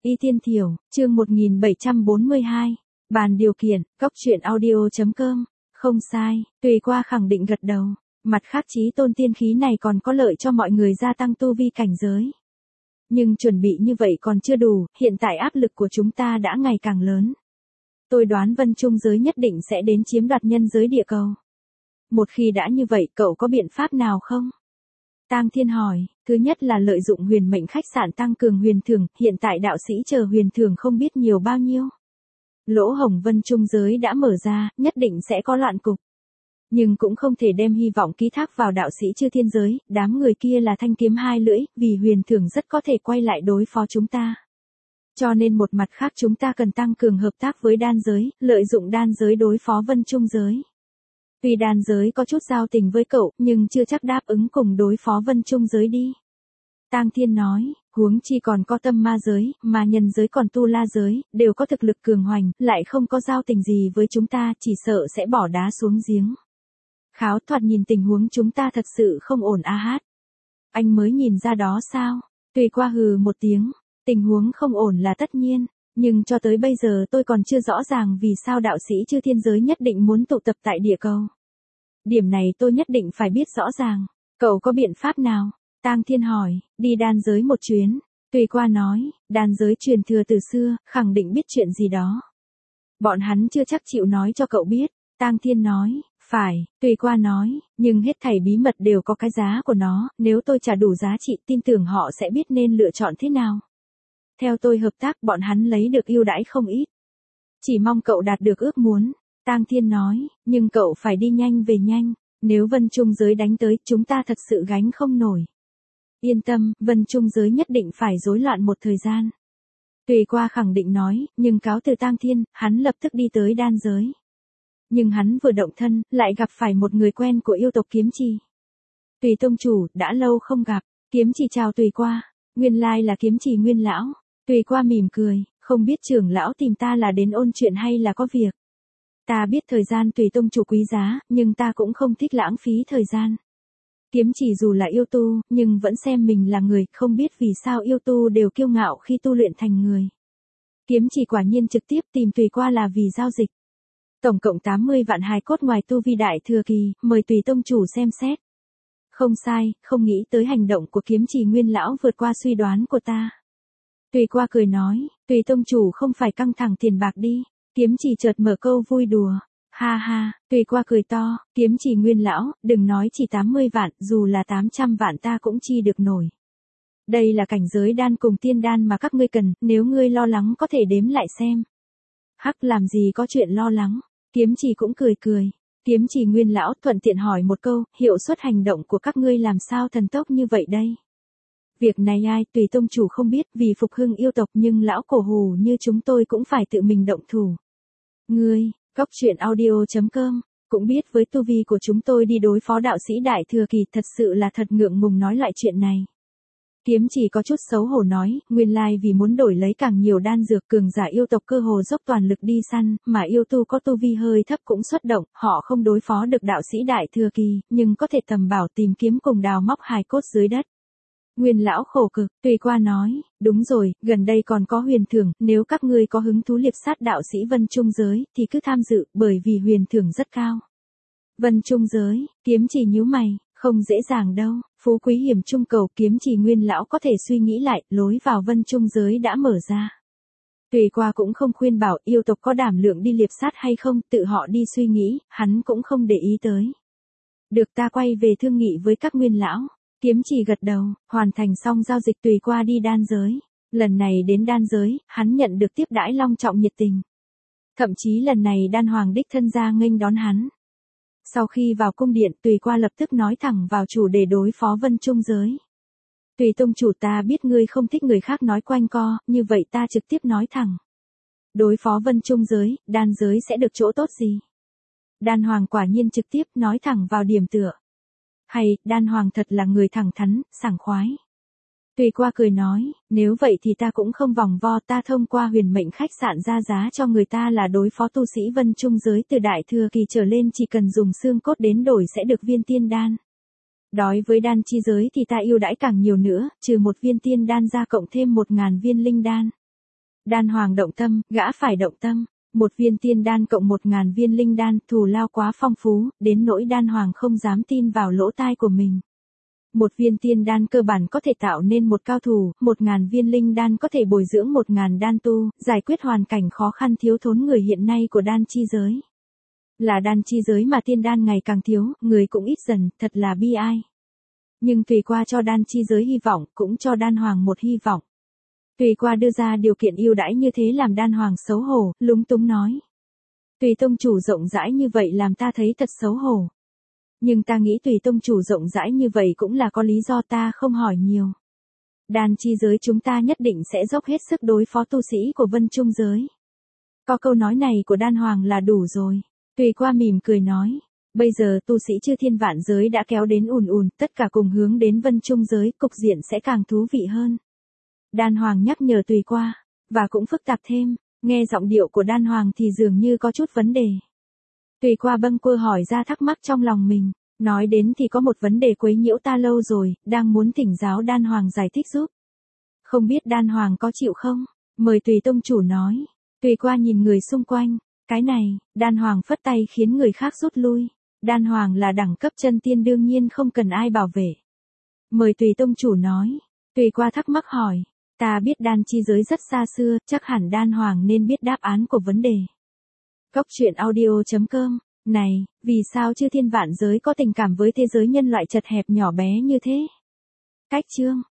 Y Tiên Thiểu, chương 1742. Bàn điều kiện, cốc truyện audio.com. Không sai, tùy qua khẳng định gật đầu. Mặt khác chí tôn tiên khí này còn có lợi cho mọi người gia tăng tu vi cảnh giới. Nhưng chuẩn bị như vậy còn chưa đủ, hiện tại áp lực của chúng ta đã ngày càng lớn. Tôi đoán Vân Trung giới nhất định sẽ đến chiếm đoạt nhân giới địa cầu. Một khi đã như vậy, cậu có biện pháp nào không? Tang Thiên hỏi, thứ nhất là lợi dụng huyền mệnh khách sạn tăng cường huyền thưởng, hiện tại đạo sĩ chờ huyền thưởng không biết nhiều bao nhiêu. Lỗ hổng Vân Trung giới đã mở ra, nhất định sẽ có loạn cục. Nhưng cũng không thể đem hy vọng ký thác vào đạo sĩ chư thiên giới, đám người kia là thanh kiếm hai lưỡi, vì huyền thưởng rất có thể quay lại đối phó chúng ta. Cho nên một mặt khác chúng ta cần tăng cường hợp tác với đan giới, lợi dụng đan giới đối phó Vân Trung giới. Tuy đan giới có chút giao tình với cậu, nhưng chưa chắc đáp ứng cùng đối phó Vân Trung giới đi. Tang Thiên nói, huống chi còn có tâm ma giới, mà nhân giới còn tu la giới, đều có thực lực cường hoành, lại không có giao tình gì với chúng ta, chỉ sợ sẽ bỏ đá xuống giếng. Kháo, thoạt nhìn tình huống chúng ta thật sự không ổn a hát. Anh mới nhìn ra đó sao? Tùy qua hừ một tiếng, tình huống không ổn là tất nhiên, nhưng cho tới bây giờ tôi còn chưa rõ ràng vì sao đạo sĩ chư thiên giới nhất định muốn tụ tập tại địa cầu. Điểm này tôi nhất định phải biết rõ ràng. Cậu có biện pháp nào? Tang Thiên hỏi, đi đan giới một chuyến. Tùy qua nói, đan giới truyền thừa từ xưa, khẳng định biết chuyện gì đó. Bọn hắn chưa chắc chịu nói cho cậu biết. Tang Thiên nói, phải, Tùy qua nói, nhưng hết thảy bí mật đều có cái giá của nó, nếu tôi trả đủ giá trị tin tưởng họ sẽ biết nên lựa chọn thế nào. Theo tôi hợp tác bọn hắn lấy được ưu đãi không ít. Chỉ mong cậu đạt được ước muốn. Tang Thiên nói, nhưng cậu phải đi nhanh về nhanh, nếu Vân Trung giới đánh tới chúng ta thật sự gánh không nổi. Yên tâm, Vân Trung giới nhất định phải rối loạn một thời gian. Tùy qua khẳng định nói, nhưng cáo từ Tang Thiên, hắn lập tức đi tới đan giới. Nhưng hắn vừa động thân, lại gặp phải một người quen của yêu tộc Kiếm Trì. Tùy tông chủ, đã lâu không gặp. Kiếm Trì chào Tùy qua, nguyên lai là Kiếm Trì Nguyên lão. Tùy qua mỉm cười, không biết trưởng lão tìm ta là đến ôn chuyện hay là có việc. Ta biết thời gian Tùy tông chủ quý giá, nhưng ta cũng không thích lãng phí thời gian. Kiếm Trì dù là yêu tu, nhưng vẫn xem mình là người, không biết vì sao yêu tu đều kiêu ngạo khi tu luyện thành người. Kiếm Trì quả nhiên trực tiếp tìm Tùy qua là vì giao dịch. Tổng cộng 80 vạn hài cốt ngoài tu vi đại thừa kỳ, mời Tùy tông chủ xem xét. Không sai, không nghĩ tới hành động của Kiếm Trì Nguyên lão vượt qua suy đoán của ta. Tùy qua cười nói, Tùy tông chủ không phải căng thẳng tiền bạc đi. Kiếm Trì chợt mở câu vui đùa. Ha ha, Tùy qua cười to, Kiếm Trì Nguyên lão, đừng nói chỉ 80 vạn, dù là 800 vạn ta cũng chi được nổi. Đây là cảnh giới đan cùng tiên đan mà các ngươi cần, nếu ngươi lo lắng có thể đếm lại xem. Hắc, làm gì có chuyện lo lắng. Kiếm Trì cũng cười cười. Kiếm Trì Nguyên lão thuận tiện hỏi một câu, hiệu suất hành động của các ngươi làm sao thần tốc như vậy đây? Việc này ai, Tùy tông chủ không biết, vì phục hưng yêu tộc, nhưng lão cổ hù như chúng tôi cũng phải tự mình động thủ. Ngươi, cốc truyện audio.com, cũng biết với tu vi của chúng tôi đi đối phó đạo sĩ đại thừa kỳ, thật sự là thật ngượng ngùng nói lại chuyện này. Kiếm Trì có chút xấu hổ nói, nguyên lai vì muốn đổi lấy càng nhiều đan dược, cường giả yêu tộc cơ hồ dốc toàn lực đi săn, mà yêu tu có tu vi hơi thấp cũng xuất động, họ không đối phó được đạo sĩ đại thừa kỳ, nhưng có thể tầm bảo tìm kiếm cùng đào móc hài cốt dưới đất. Nguyên lão khổ cực, Tùy qua nói, đúng rồi, gần đây còn có huyền thưởng, nếu các ngươi có hứng thú liệp sát đạo sĩ Vân Trung giới, thì cứ tham dự, bởi vì huyền thưởng rất cao. Vân Trung giới, Kiếm Trì nhíu mày, không dễ dàng đâu, phú quý hiểm trung cầu. Kiếm Trì Nguyên lão có thể suy nghĩ lại, lối vào Vân Trung giới đã mở ra. Tùy qua cũng không khuyên bảo yêu tộc có đảm lượng đi liệp sát hay không, tự họ đi suy nghĩ, hắn cũng không để ý tới. Được, ta quay về thương nghị với các nguyên lão. Kiếm Trì gật đầu, hoàn thành xong giao dịch Tùy qua đi đan giới. Lần này đến đan giới, hắn nhận được tiếp đãi long trọng nhiệt tình. Thậm chí lần này đan hoàng đích thân ra nghênh đón hắn. Sau khi vào cung điện, Tùy qua lập tức nói thẳng vào chủ đề đối phó Vân Trung giới. Tùy tông chủ, ta biết ngươi không thích người khác nói quanh co, như vậy ta trực tiếp nói thẳng. Đối phó Vân Trung giới, đan giới sẽ được chỗ tốt gì? Đan hoàng quả nhiên trực tiếp nói thẳng vào điểm tựa. Hay, đan hoàng thật là người thẳng thắn, sảng khoái. Tùy qua cười nói, nếu vậy thì ta cũng không vòng vo, ta thông qua huyền mệnh khách sạn ra giá cho người ta là đối phó tu sĩ Vân Trung giới từ đại thừa kỳ trở lên, chỉ cần dùng xương cốt đến đổi sẽ được viên tiên đan. Đối với đan chi giới thì ta ưu đãi càng nhiều nữa, trừ một viên tiên đan ra cộng thêm 1000 viên linh đan. Đan Hoàng động tâm, gã phải động tâm. Một viên tiên đan cộng 1.000 viên linh đan, thù lao quá phong phú, đến nỗi Đan Hoàng không dám tin vào lỗ tai của mình. Một viên tiên đan cơ bản có thể tạo nên một cao thủ, 1.000 viên linh đan có thể bồi dưỡng 1.000 đan tu, giải quyết hoàn cảnh khó khăn thiếu thốn người hiện nay của đan chi giới. Là đan chi giới mà tiên đan ngày càng thiếu, người cũng ít dần, thật là bi ai. Nhưng Tùy Qua cho đan chi giới hy vọng, cũng cho Đan Hoàng một hy vọng. Tùy Qua đưa ra điều kiện ưu đãi như thế làm Đan Hoàng xấu hổ, lúng túng nói. Tùy tông chủ rộng rãi như vậy làm ta thấy thật xấu hổ. Nhưng ta nghĩ Tùy tông chủ rộng rãi như vậy cũng là có lý do, ta không hỏi nhiều. Đan chi giới chúng ta nhất định sẽ dốc hết sức đối phó tu sĩ của Vân Trung giới. Có câu nói này của Đan Hoàng là đủ rồi. Tùy Qua mỉm cười nói. Bây giờ tu sĩ chư thiên vạn giới đã kéo đến ùn ùn, tất cả cùng hướng đến Vân Trung giới, cục diện sẽ càng thú vị hơn. Đan Hoàng nhắc nhở Tùy Qua, và cũng phức tạp thêm, nghe giọng điệu của Đan Hoàng thì dường như có chút vấn đề. Tùy Qua bâng quơ hỏi ra thắc mắc trong lòng mình, nói đến thì có một vấn đề quấy nhiễu ta lâu rồi, đang muốn thỉnh giáo Đan Hoàng giải thích giúp. Không biết Đan Hoàng có chịu không? Mời Tùy tông chủ nói. Tùy Qua nhìn người xung quanh, cái này, Đan Hoàng phất tay khiến người khác rút lui. Đan Hoàng là đẳng cấp chân tiên đương nhiên không cần ai bảo vệ. Mời Tùy tông chủ nói. Tùy Qua thắc mắc hỏi, ta biết đan chi giới rất xa xưa, chắc hẳn Đan Hoàng nên biết đáp án của vấn đề. Cốc truyện audio.com. Này, vì sao chư thiên vạn giới có tình cảm với thế giới nhân loại chật hẹp nhỏ bé như thế? Cách chương